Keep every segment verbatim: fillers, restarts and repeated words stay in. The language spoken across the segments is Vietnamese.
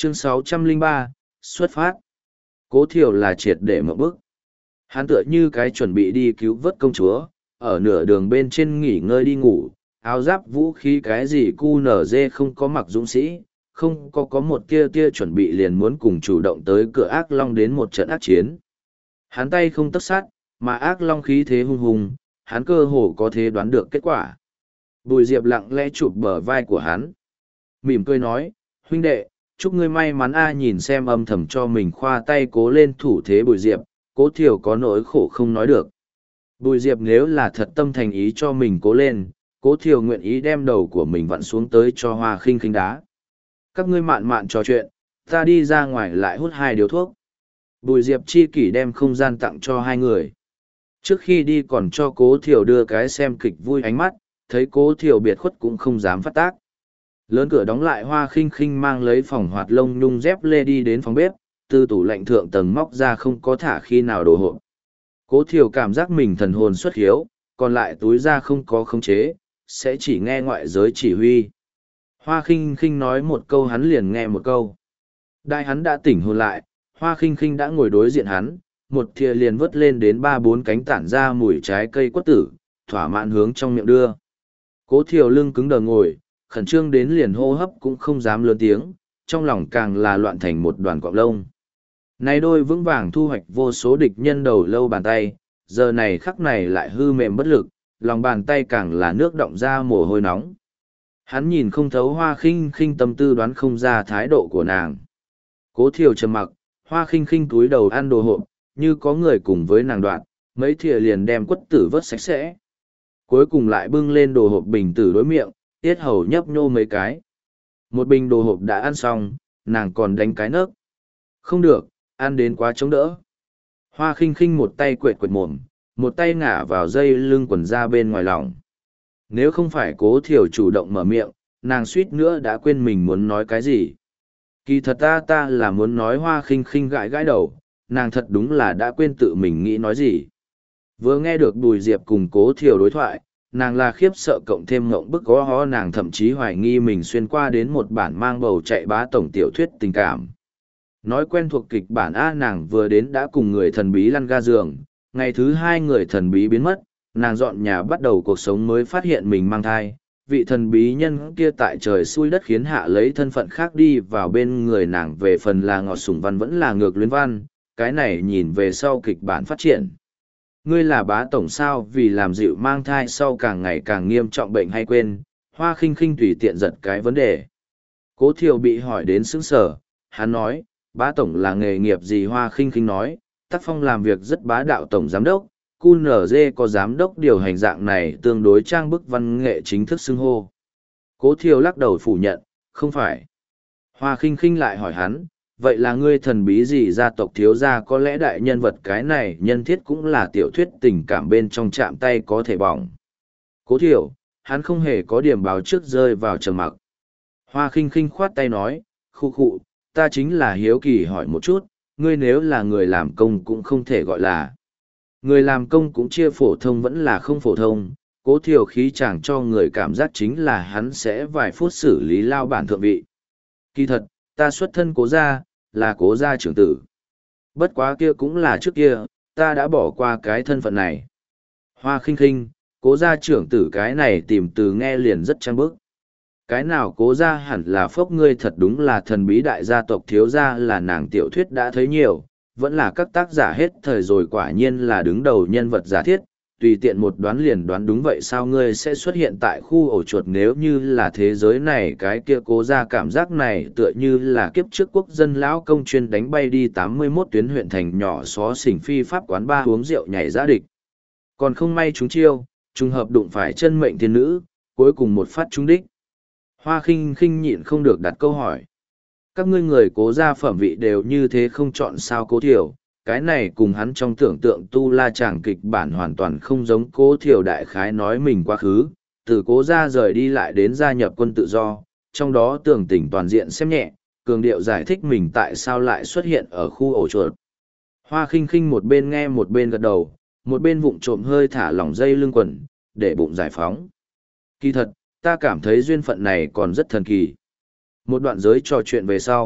Chương sáu trăm lẻ ba, xuất phát. Cố Thiều là triệt để mở bức. Hắn tựa như cái chuẩn bị đi cứu vớt công chúa, ở nửa đường bên trên nghỉ ngơi đi ngủ, áo giáp vũ khí cái gì cu nở dê không có mặc dũng sĩ, không có có một tia tia chuẩn bị liền muốn cùng chủ động tới cửa ác long đến một trận ác chiến. Hắn tay không tất sát, mà ác long khí thế hung hùng, hắn cơ hồ có thể đoán được kết quả. Bùi Diệp lặng lẽ chụp bờ vai của hắn. Mỉm cười nói, huynh đệ, chúc ngươi may mắn a. Nhìn xem âm thầm cho mình khoa tay cố lên thủ thế Bùi Diệp, Cố Thiều có nỗi khổ không nói được. Bùi Diệp nếu là thật tâm thành ý cho mình cố lên, Cố Thiều nguyện ý đem đầu của mình vặn xuống tới cho Hoa Khinh Khinh đá. Các ngươi mạn mạn trò chuyện, ta đi ra ngoài lại hút hai điếu thuốc. Bùi Diệp chi kỷ đem không gian tặng cho hai người. Trước khi đi còn cho Cố Thiều đưa cái xem kịch vui ánh mắt, thấy Cố Thiều biệt khuất cũng không dám phát tác. Lớn cửa đóng lại, Hoa Khinh Khinh mang lấy phòng hoạt lông nhung dép lê đi đến phòng bếp, từ tủ lạnh thượng tầng móc ra không có thả khi nào đồ hộp. Cố Thiều cảm giác mình thần hồn xuất hiếu, còn lại túi ra không có khống chế, sẽ chỉ nghe ngoại giới chỉ huy. Hoa Khinh Khinh nói một câu hắn liền nghe một câu. Đại hắn đã tỉnh hồn lại, Hoa Khinh Khinh đã ngồi đối diện hắn, một thìa liền vớt lên đến ba bốn cánh tản ra mùi trái cây quất tử, thỏa mãn hướng trong miệng đưa. Cố Thiều lưng cứng đờ ngồi, khẩn trương đến liền hô hấp cũng không dám lớn tiếng, trong lòng càng là loạn thành một đoàn cọng lông. Này đôi vững vàng thu hoạch vô số địch nhân đầu lâu bàn tay, giờ này khắc này lại hư mềm bất lực, lòng bàn tay càng là nước động ra mồ hôi nóng. Hắn nhìn không thấu Hoa Khinh Khinh tâm tư, đoán không ra thái độ của nàng. Cố Thiều trầm mặc, Hoa Khinh Khinh túi đầu ăn đồ hộp, như có người cùng với nàng đoạn, mấy thìa liền đem quất tử vớt sạch sẽ. Cuối cùng lại bưng lên đồ hộp bình tử đối miệng, tiết hầu nhấp nhô mấy cái. Một bình đồ hộp đã ăn xong, nàng còn đánh cái nấc. Không được, ăn đến quá chống đỡ. Hoa Khinh Khinh một tay quệt quệt mồm, một tay ngả vào dây lưng quần ra bên ngoài lòng. Nếu không phải Cố Thiều chủ động mở miệng, nàng suýt nữa đã quên mình muốn nói cái gì. Kỳ thật ta ta là muốn nói. Hoa Khinh Khinh gãi gãi đầu, nàng thật đúng là đã quên tự mình nghĩ nói gì. Vừa nghe được Bùi Diệp cùng Cố Thiều đối thoại, nàng là khiếp sợ cộng thêm ngộng bức gó hó, nàng thậm chí hoài nghi mình xuyên qua đến một bản mang bầu chạy bá tổng tiểu thuyết tình cảm. Nói quen thuộc kịch bản A, nàng vừa đến đã cùng người thần bí lăn ga giường, ngày thứ hai người thần bí biến mất, nàng dọn nhà bắt đầu cuộc sống mới, phát hiện mình mang thai. Vị thần bí nhân kia tại trời xui đất khiến hạ lấy thân phận khác đi vào bên người nàng, về phần là ngọt sủng văn vẫn là ngược luyến văn, cái này nhìn về sau kịch bản phát triển. Ngươi là bá tổng sao? Vì làm dịu mang thai sau càng ngày càng nghiêm trọng bệnh hay quên, Hoa Khinh Khinh tùy tiện giật cái vấn đề. Cố Thiều bị hỏi đến sững sờ, hắn nói, bá tổng là nghề nghiệp gì? Hoa Khinh Khinh nói, tác phong làm việc rất bá đạo, tổng giám đốc, cu nở dê có giám đốc điều hành dạng này tương đối trang bức văn nghệ chính thức xưng hô. Cố Thiều lắc đầu phủ nhận, không phải. Hoa Khinh Khinh lại hỏi hắn, vậy là ngươi thần bí gì gia tộc thiếu gia? Có lẽ đại nhân vật cái này nhân thiết cũng là tiểu thuyết tình cảm bên trong chạm tay có thể bỏng. Cố Thiều, hắn không hề có điểm báo trước, rơi vào trầm mặc. Hoa Khinh Khinh khoát tay nói, khu khụ, ta chính là hiếu kỳ hỏi một chút, ngươi nếu là người làm công cũng không thể gọi là. Người làm công cũng chia phổ thông vẫn là không phổ thông. Cố Thiều khí chàng cho người cảm giác chính là hắn sẽ vài phút xử lý lao bản thượng vị. Kỳ thật, ta xuất thân Cố gia, là Cố gia trưởng tử. Bất quá kia cũng là trước kia, ta đã bỏ qua cái thân phận này. Hoa Khinh Khinh, Cố gia trưởng tử cái này tìm từ nghe liền rất trang bức. Cái nào Cố gia hẳn là phốc, ngươi thật đúng là thần bí đại gia tộc thiếu gia, là nàng tiểu thuyết đã thấy nhiều, vẫn là các tác giả hết thời rồi, quả nhiên là đứng đầu nhân vật giả thiết, tùy tiện một đoán liền đoán đúng. Vậy sao ngươi sẽ xuất hiện tại khu ổ chuột? Nếu như là thế giới này, cái kia Cố gia cảm giác này tựa như là kiếp trước quốc dân lão công chuyên đánh bay đi tám mươi mốt tuyến huyện thành nhỏ xó xỉnh phi pháp quán ba uống rượu nhảy giã địch. Còn không may chúng chiêu, trùng hợp đụng phải chân mệnh thiên nữ, cuối cùng một phát trúng đích. Hoa Khinh Khinh nhịn không được đặt câu hỏi. Các ngươi người Cố gia phẩm vị đều như thế không chọn sao? Cố Thiều, cái này cùng hắn trong tưởng tượng tu la chàng kịch bản hoàn toàn không giống. Cố Thiều đại khái nói mình quá khứ, từ Cố gia rời đi lại đến gia nhập quân tự do, trong đó tường tỉnh toàn diện xem nhẹ, cường điệu giải thích mình tại sao lại xuất hiện ở khu ổ chuột. Hoa Khinh Khinh một bên nghe một bên gật đầu, một bên vụng trộm hơi thả lỏng dây lưng quần, để bụng giải phóng. Kỳ thật, ta cảm thấy duyên phận này còn rất thần kỳ. Một đoạn giới trò chuyện về sau,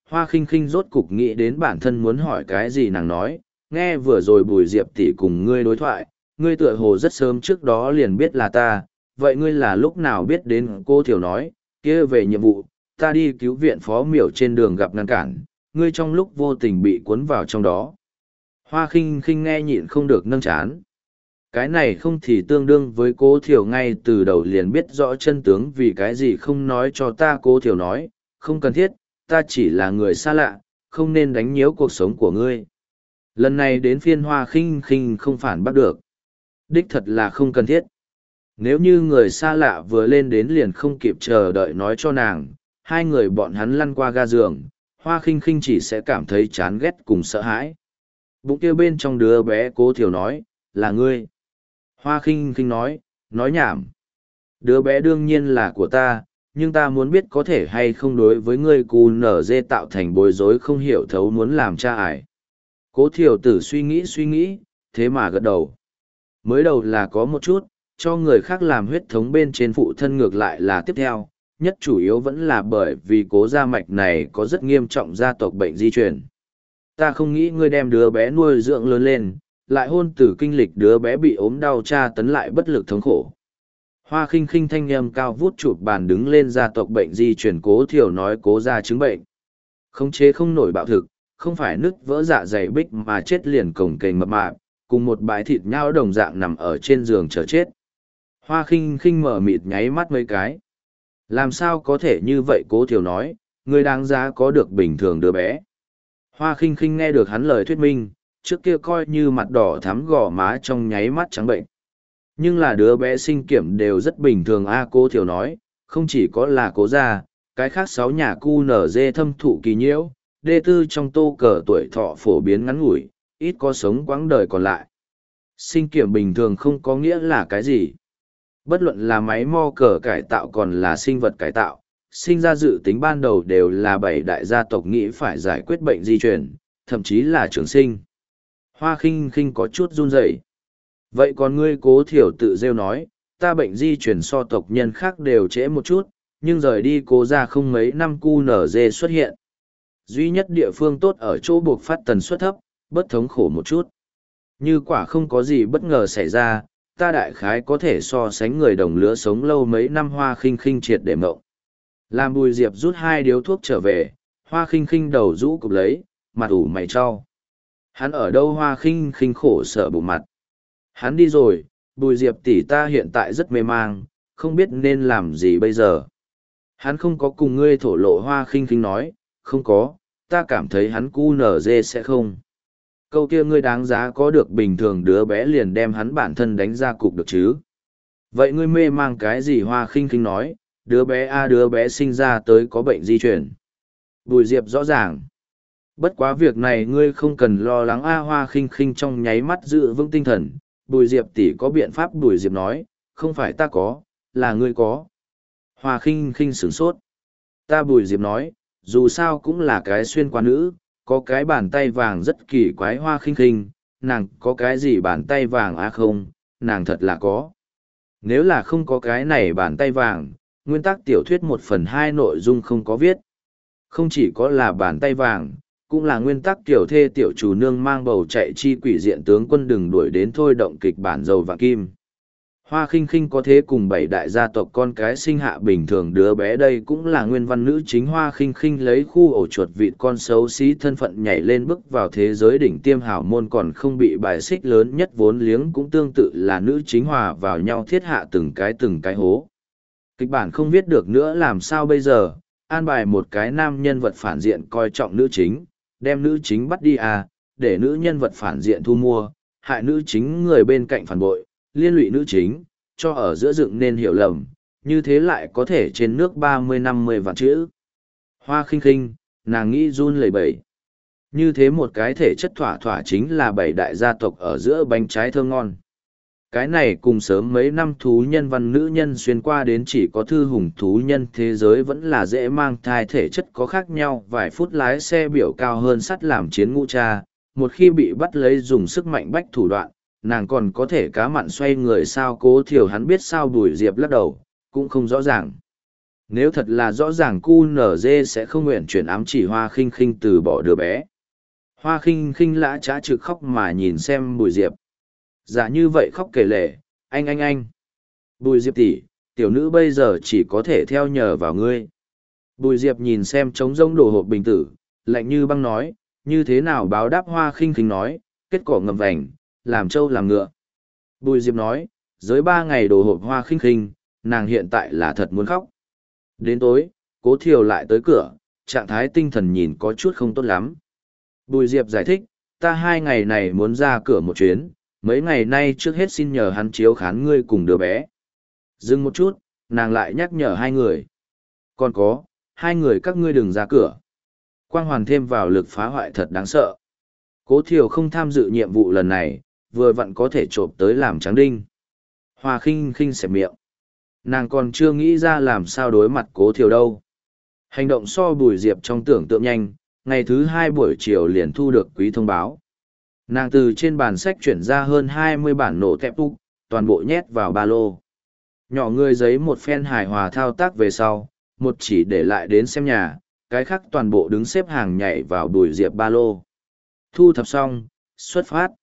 Hoa khinh khinh rốt cục nghĩ đến bản thân muốn hỏi cái gì nàng nói, nghe vừa rồi Bùi Diệp tỷ cùng ngươi đối thoại, ngươi tựa hồ rất sớm trước đó liền biết là ta, vậy ngươi là lúc nào biết đến? Cô Thiểu nói, kia về nhiệm vụ, ta đi cứu viện phó miểu trên đường gặp ngăn cản, ngươi trong lúc vô tình bị cuốn vào trong đó. Hoa khinh khinh nghe nhịn không được nâng chán. Cái này không thì tương đương với Cố Thiểu ngay từ đầu liền biết rõ chân tướng, vì cái gì không nói cho ta? Cố Thiểu nói, không cần thiết, ta chỉ là người xa lạ, không nên đánh nhiễu cuộc sống của ngươi. Lần này đến phiên Hoa khinh khinh không phản bắt được. Đích thật là không cần thiết. Nếu như người xa lạ vừa lên đến liền không kịp chờ đợi nói cho nàng, hai người bọn hắn lăn qua ga giường, Hoa khinh khinh chỉ sẽ cảm thấy chán ghét cùng sợ hãi. Bụng kia bên trong đứa bé Cố Thiểu nói, là ngươi. Hoa khinh khinh nói, nói nhảm. Đứa bé đương nhiên là của ta, nhưng ta muốn biết có thể hay không đối với ngươi cù nở dê tạo thành bối rối không hiểu thấu muốn làm cha ải. Cố Thiểu tử suy nghĩ suy nghĩ, thế mà gật đầu. Mới đầu là có một chút, cho người khác làm huyết thống bên trên phụ thân ngược lại là tiếp theo, nhất chủ yếu vẫn là bởi vì cố gia mạch này có rất nghiêm trọng gia tộc bệnh di truyền. Ta không nghĩ ngươi đem đứa bé nuôi dưỡng lớn lên, lại hôn tử kinh lịch đứa bé bị ốm đau tra tấn lại bất lực thống khổ. Hoa khinh khinh thanh âm cao vút chụp bàn đứng lên gia tộc bệnh di truyền. Cố Thiểu nói cố gia chứng bệnh. Khống chế không nổi bạo thực, không phải nứt vỡ dạ dày bích mà chết liền cổng kềnh mập mạp, cùng một bãi thịt nhau đồng dạng nằm ở trên giường chờ chết. Hoa khinh khinh mở mịt nháy mắt mấy cái. Làm sao có thể như vậy? Cố Thiểu nói, ngươi đáng giá có được bình thường đứa bé. Hoa khinh khinh nghe được hắn lời thuyết minh, trước kia coi như mặt đỏ thắm gò má trong nháy mắt trắng bệnh. Nhưng là đứa bé sinh kiểm đều rất bình thường a. Cố Thiểu nói, không chỉ có là cố gia, cái khác sáu nhà cu nở dê thâm thụ kỳ nhiễu, đê tư trong tô cờ tuổi thọ phổ biến ngắn ngủi, ít có sống quãng đời còn lại. Sinh kiểm bình thường không có nghĩa là cái gì. Bất luận là máy mo cờ cải tạo còn là sinh vật cải tạo, sinh ra dự tính ban đầu đều là bảy đại gia tộc nghĩ phải giải quyết bệnh di truyền, thậm chí là trường sinh. Hoa khinh khinh có chút run rẩy. Vậy còn ngươi? Cố Thiểu tự rêu nói, ta bệnh di truyền so tộc nhân khác đều trễ một chút, nhưng rời đi cố gia không mấy năm cu nở dê xuất hiện. Duy nhất địa phương tốt ở chỗ buộc phát tần suất thấp, bất thống khổ một chút. Như quả không có gì bất ngờ xảy ra, ta đại khái có thể so sánh người đồng lứa sống lâu mấy năm. Hoa khinh khinh triệt để mộng. Làm Bùi Diệp rút hai điếu thuốc trở về, Hoa khinh khinh đầu rũ cụp lấy, mặt ủ mày cho. Hắn ở đâu? Hoa khinh khinh khổ sở bụng mặt. Hắn đi rồi, Bùi Diệp tỷ ta hiện tại rất mê mang, không biết nên làm gì bây giờ. Hắn không có cùng ngươi thổ lộ? Hoa khinh khinh nói, không có, ta cảm thấy hắn cu nở dê sẽ không. Câu kia ngươi đáng giá có được bình thường đứa bé liền đem hắn bản thân đánh ra cục được chứ. Vậy ngươi mê mang cái gì? Hoa khinh khinh nói, đứa bé a đứa bé sinh ra tới có bệnh di truyền. Bùi Diệp rõ ràng. Bất quá việc này ngươi không cần lo lắng a. Hoa khinh khinh trong nháy mắt giữ vững tinh thần. Bùi Diệp tỷ có biện pháp. Bùi Diệp nói, không phải ta có, là ngươi có. Hoa khinh khinh sửng sốt. Ta? Bùi Diệp nói, dù sao cũng là cái xuyên qua nữ, có cái bàn tay vàng rất kỳ quái. Hoa khinh khinh, nàng có cái gì bàn tay vàng a? Không, nàng thật là có. Nếu là không có cái này bàn tay vàng, nguyên tắc tiểu thuyết một phần hai nội dung không có viết. Không chỉ có là bàn tay vàng, cũng là nguyên tắc tiểu thê tiểu chủ nương mang bầu chạy chi quỷ diện tướng quân đừng đuổi đến thôi động kịch bản dầu và kim. Hoa khinh khinh có thế cùng bảy đại gia tộc con cái sinh hạ bình thường đứa bé, đây cũng là nguyên văn nữ chính. Hoa khinh khinh lấy khu ổ chuột vịt con xấu xí thân phận nhảy lên bước vào thế giới đỉnh tiêm hào môn còn không bị bài xích lớn nhất vốn liếng, cũng tương tự là nữ chính hòa vào nhau thiết hạ từng cái từng cái hố. Kịch bản không viết được nữa làm sao bây giờ? An bài một cái nam nhân vật phản diện coi trọng nữ chính, đem nữ chính bắt đi à, để nữ nhân vật phản diện thu mua, hại nữ chính người bên cạnh phản bội, liên lụy nữ chính, cho ở giữa dựng nên hiểu lầm, như thế lại có thể trên nước ba mươi năm mươi vạn chữ. Hoa khinh khinh, nàng nghĩ run lẩy bẩy. Như thế một cái thể chất thỏa thỏa chính là bảy đại gia tộc ở giữa bánh trái thơm ngon. Cái này cùng sớm mấy năm thú nhân văn nữ nhân xuyên qua đến chỉ có thư hùng thú nhân thế giới vẫn là dễ mang thai thể chất có khác nhau, vài phút lái xe biểu cao hơn sắt làm chiến ngũ cha, một khi bị bắt lấy dùng sức mạnh bách thủ đoạn, nàng còn có thể cá mặn xoay người sao? Cố Thiểu hắn biết sao? Bùi Diệp lắc đầu, cũng không rõ ràng. Nếu thật là rõ ràng cu nở dê sẽ không nguyện chuyển ám chỉ Hoa Khinh Khinh từ bỏ đứa bé. Hoa Khinh Khinh lã trá trực khóc mà nhìn xem Bùi Diệp. Dạ như vậy khóc kể lể, anh anh anh. Bùi Diệp tỷ, tiểu nữ bây giờ chỉ có thể theo nhờ vào ngươi. Bùi Diệp nhìn xem trống rỗng đồ hộp bình tử, lạnh như băng nói, như thế nào báo đáp Hoa Khinh Khinh nói, kết cỏ ngầm vành, làm trâu làm ngựa. Bùi Diệp nói, dưới ba ngày đồ hộp Hoa Khinh Khinh, nàng hiện tại là thật muốn khóc. Đến tối, Cố Thiều lại tới cửa, trạng thái tinh thần nhìn có chút không tốt lắm. Bùi Diệp giải thích, ta hai ngày này muốn ra cửa một chuyến, mấy ngày nay trước hết xin nhờ hắn chiếu khán ngươi cùng đứa bé. Dừng một chút, nàng lại nhắc nhở hai người. Còn có, hai người các ngươi đừng ra cửa. Quang hoàn thêm vào lực phá hoại thật đáng sợ. Cố Thiều không tham dự nhiệm vụ lần này, vừa vặn có thể trộm tới làm trắng đinh. Hoa Khinh Khinh xẹp miệng. Nàng còn chưa nghĩ ra làm sao đối mặt Cố Thiều đâu. Hành động so Bùi Diệp trong tưởng tượng nhanh, ngày thứ hai buổi chiều liền thu được quý thông báo. Nàng từ trên bàn sách chuyển ra hơn hai mươi bản nổ tẹp úc, toàn bộ nhét vào ba lô. Nhỏ người giấy một phen hài hòa thao tác về sau, một chỉ để lại đến xem nhà, cái khác toàn bộ đứng xếp hàng nhảy vào Bùi Diệp ba lô. Thu thập xong, xuất phát.